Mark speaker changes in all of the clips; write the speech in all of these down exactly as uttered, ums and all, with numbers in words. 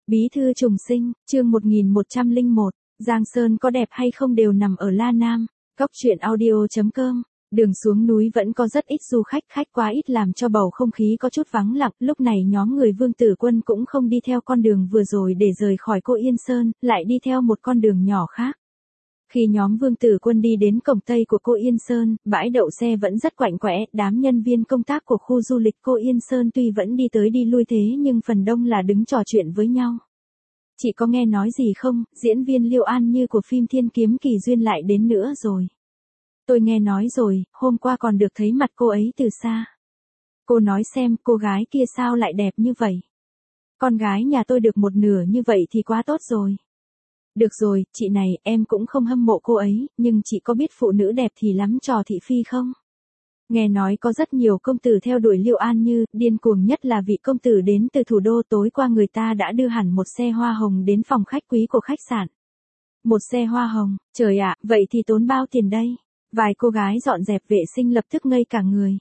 Speaker 1: Bí thư trùng sinh, chương một nghìn một trăm lẻ một, Giang Sơn có đẹp hay không đều nằm ở La Nam. Cóc truyện audio chấm com. Đường xuống núi vẫn có rất ít du khách, khách quá ít làm cho bầu không khí có chút vắng lặng. Lúc này nhóm người Vương Tử Quân cũng không đi theo con đường vừa rồi để rời khỏi Cô Yên Sơn, lại đi theo một con đường nhỏ khác. Khi nhóm Vương Tử Quân đi đến cổng Tây của Cô Yên Sơn, bãi đậu xe vẫn rất quạnh quẽ, đám nhân viên công tác của khu du lịch Cô Yên Sơn tuy vẫn đi tới đi lui thế nhưng phần đông là đứng trò chuyện với nhau. Chị có nghe nói gì không, diễn viên Liêu An Như của phim Thiên Kiếm Kỳ Duyên lại đến nữa rồi. Tôi nghe nói rồi, hôm qua còn được thấy mặt cô ấy từ xa. Cô nói xem, cô gái kia sao lại đẹp như vậy? Con gái nhà tôi được một nửa như vậy thì quá tốt rồi. Được rồi, chị này, em cũng không hâm mộ cô ấy, nhưng chị có biết phụ nữ đẹp thì lắm trò thị phi không? Nghe nói có rất nhiều công tử theo đuổi Liêu An Như, điên cuồng nhất là vị công tử đến từ thủ đô, tối qua người ta đã đưa hẳn một xe hoa hồng đến phòng khách quý của khách sạn. Một xe hoa hồng, trời ạ, vậy thì tốn bao tiền đây? Vài cô gái dọn dẹp vệ sinh lập tức ngây cả người.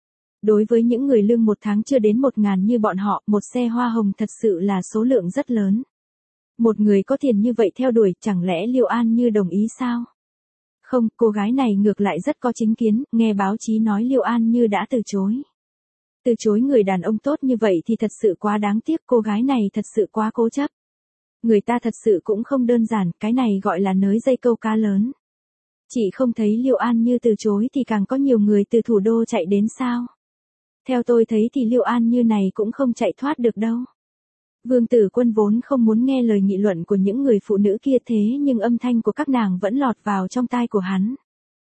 Speaker 1: Đối với những người lương một tháng chưa đến một ngàn như bọn họ, một xe hoa hồng thật sự là số lượng rất lớn. Một người có tiền như vậy theo đuổi, chẳng lẽ Liêu An Như đồng ý sao? Không, cô gái này ngược lại rất có chính kiến, nghe báo chí nói Liêu An Như đã từ chối. Từ chối người đàn ông tốt như vậy thì thật sự quá đáng tiếc, cô gái này thật sự quá cố chấp. Người ta thật sự cũng không đơn giản, cái này gọi là nới dây câu cá lớn. Chị không thấy Liêu An Như từ chối thì càng có nhiều người từ thủ đô chạy đến sao? Theo tôi thấy thì Liêu An Như này cũng không chạy thoát được đâu. Vương Tử Quân vốn không muốn nghe lời nghị luận của những người phụ nữ kia thế nhưng âm thanh của các nàng vẫn lọt vào trong tai của hắn.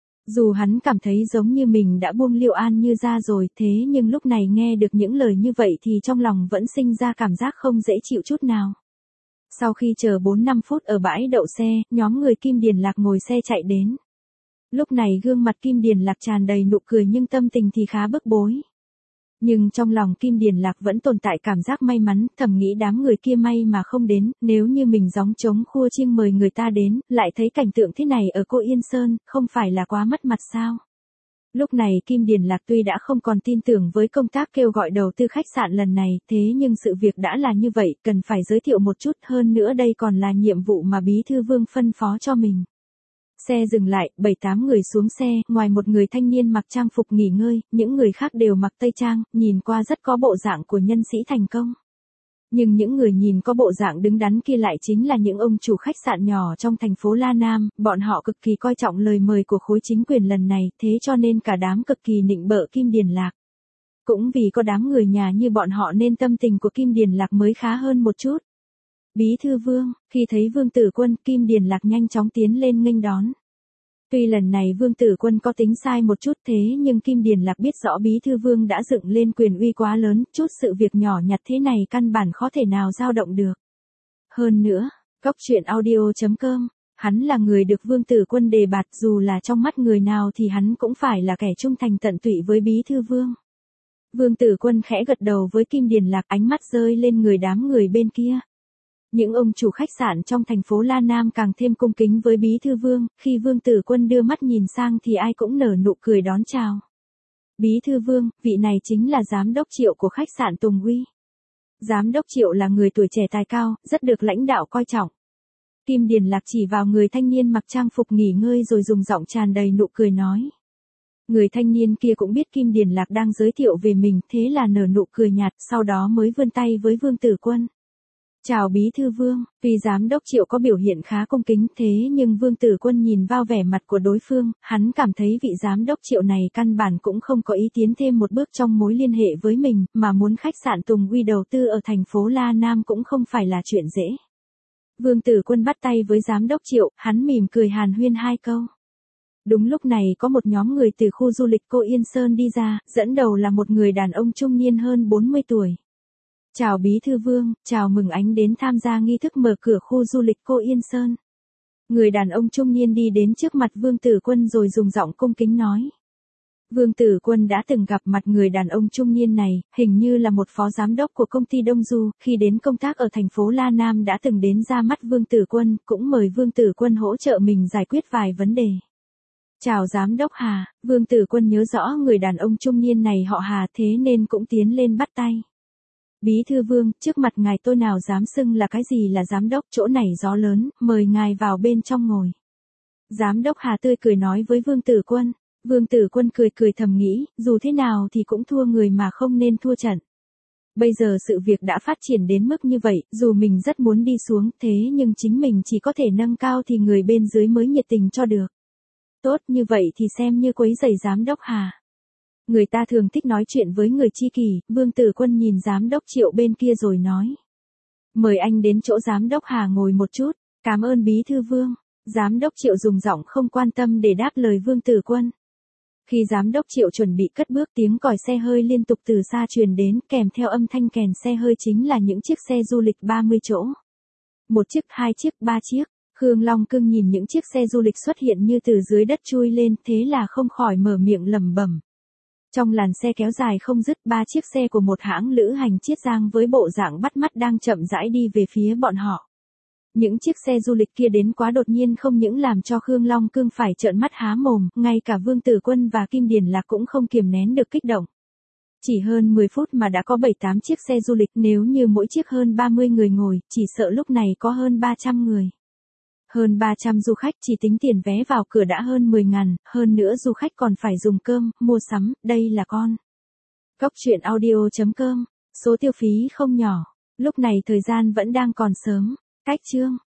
Speaker 1: Dù hắn cảm thấy giống như mình đã buông Liêu An Như ra rồi thế nhưng lúc này nghe được những lời như vậy thì trong lòng vẫn sinh ra cảm giác không dễ chịu chút nào. Sau khi chờ bốn năm phút ở bãi đậu xe, nhóm người Kim Điền Lạc ngồi xe chạy đến. Lúc này gương mặt Kim Điền Lạc tràn đầy nụ cười nhưng tâm tình thì khá bức bối. Nhưng trong lòng Kim Điền Lạc vẫn tồn tại cảm giác may mắn, thầm nghĩ đám người kia may mà không đến, nếu như mình gióng trống khua chiêng mời người ta đến, lại thấy cảnh tượng thế này ở Cô Yên Sơn, không phải là quá mất mặt sao? Lúc này Kim Điền Lạc tuy đã không còn tin tưởng với công tác kêu gọi đầu tư khách sạn lần này, thế nhưng sự việc đã là như vậy, cần phải giới thiệu một chút, hơn nữa đây còn là nhiệm vụ mà Bí thư Vương phân phó cho mình. Xe dừng lại, bảy tám người xuống xe, ngoài một người thanh niên mặc trang phục nghỉ ngơi, những người khác đều mặc tây trang, nhìn qua rất có bộ dạng của nhân sĩ thành công. Nhưng những người nhìn có bộ dạng đứng đắn kia lại chính là những ông chủ khách sạn nhỏ trong thành phố La Nam, bọn họ cực kỳ coi trọng lời mời của khối chính quyền lần này, thế cho nên cả đám cực kỳ nịnh bợ Kim Điền Lạc. Cũng vì có đám người nhà như bọn họ nên tâm tình của Kim Điền Lạc mới khá hơn một chút. Bí thư Vương, khi thấy Vương Tử Quân, Kim Điền Lạc nhanh chóng tiến lên nghênh đón. Tuy lần này Vương Tử Quân có tính sai một chút thế nhưng Kim Điền Lạc biết rõ Bí thư Vương đã dựng lên quyền uy quá lớn, chút sự việc nhỏ nhặt thế này căn bản khó thể nào dao động được. Hơn nữa, Cóc truyện audio chấm com, hắn là người được Vương Tử Quân đề bạt, dù là trong mắt người nào thì hắn cũng phải là kẻ trung thành tận tụy với Bí thư Vương. Vương Tử Quân khẽ gật đầu với Kim Điền Lạc, ánh mắt rơi lên người đám người bên kia. Những ông chủ khách sạn trong thành phố La Nam càng thêm cung kính với Bí thư Vương, khi Vương Tử Quân đưa mắt nhìn sang thì ai cũng nở nụ cười đón chào. Bí thư Vương, vị này chính là giám đốc Triệu của khách sạn Tùng Uy. Giám đốc Triệu là người tuổi trẻ tài cao, rất được lãnh đạo coi trọng. Kim Điền Lạc chỉ vào người thanh niên mặc trang phục nghỉ ngơi rồi dùng giọng tràn đầy nụ cười nói. Người thanh niên kia cũng biết Kim Điền Lạc đang giới thiệu về mình, thế là nở nụ cười nhạt, sau đó mới vươn tay với Vương Tử Quân. Chào Bí thư Vương, tuy giám đốc Triệu có biểu hiện khá cung kính thế nhưng Vương Tử Quân nhìn vào vẻ mặt của đối phương, hắn cảm thấy vị giám đốc Triệu này căn bản cũng không có ý tiến thêm một bước trong mối liên hệ với mình, mà muốn khách sạn Tùng Uy đầu tư ở thành phố La Nam cũng không phải là chuyện dễ. Vương Tử Quân bắt tay với giám đốc Triệu, hắn mỉm cười hàn huyên hai câu. Đúng lúc này có một nhóm người từ khu du lịch Cô Yên Sơn đi ra, dẫn đầu là một người đàn ông trung niên hơn bốn mươi tuổi. Chào Bí thư Vương, chào mừng anh đến tham gia nghi thức mở cửa khu du lịch Cô Yên Sơn. Người đàn ông trung niên đi đến trước mặt Vương Tử Quân rồi dùng giọng cung kính nói. Vương Tử Quân đã từng gặp mặt người đàn ông trung niên này, hình như là một phó giám đốc của công ty Đông Du, khi đến công tác ở thành phố La Nam đã từng đến ra mắt Vương Tử Quân, cũng mời Vương Tử Quân hỗ trợ mình giải quyết vài vấn đề. Chào giám đốc Hà, Vương Tử Quân nhớ rõ người đàn ông trung niên này họ Hà thế nên cũng tiến lên bắt tay. Bí thư Vương, trước mặt ngài tôi nào dám xưng là cái gì là giám đốc, chỗ này gió lớn, mời ngài vào bên trong ngồi. Giám đốc Hà tươi cười nói với Vương Tử Quân. Vương Tử Quân cười cười thầm nghĩ, dù thế nào thì cũng thua người mà không nên thua trận. Bây giờ sự việc đã phát triển đến mức như vậy, dù mình rất muốn đi xuống, thế nhưng chính mình chỉ có thể nâng cao thì người bên dưới mới nhiệt tình cho được. Tốt, như vậy thì xem như quấy rầy giám đốc Hà. Người ta thường thích nói chuyện với người tri kỷ, Vương Tử Quân nhìn giám đốc Triệu bên kia rồi nói. Mời anh đến chỗ giám đốc Hà ngồi một chút, cảm ơn Bí thư Vương. Giám đốc Triệu dùng giọng không quan tâm để đáp lời Vương Tử Quân. Khi giám đốc Triệu chuẩn bị cất bước, tiếng còi xe hơi liên tục từ xa truyền đến, kèm theo âm thanh kèn xe hơi chính là những chiếc xe du lịch ba mươi chỗ. Một chiếc, hai chiếc, ba chiếc. Khương Long Cương nhìn những chiếc xe du lịch xuất hiện như từ dưới đất chui lên, thế là không khỏi mở miệng lẩm bẩm. Trong làn xe kéo dài không dứt, ba chiếc xe của một hãng lữ hành Chiết Giang với bộ dạng bắt mắt đang chậm rãi đi về phía bọn họ. Những chiếc xe du lịch kia đến quá đột nhiên, không những làm cho Khương Long Cương phải trợn mắt há mồm, ngay cả Vương Tử Quân và Kim Điền Lạc cũng không kiềm nén được kích động. Chỉ hơn mười phút mà đã có bảy tám chiếc xe du lịch, nếu như mỗi chiếc hơn ba mươi người ngồi, chỉ sợ lúc này có hơn ba trăm người. Hơn ba trăm du khách, chỉ tính tiền vé vào cửa đã hơn mười ngàn, hơn nữa du khách còn phải dùng cơm, mua sắm, đây là con. Góc truyện audio chấm com, số tiêu phí không nhỏ. Lúc này thời gian vẫn đang còn sớm. Cách chương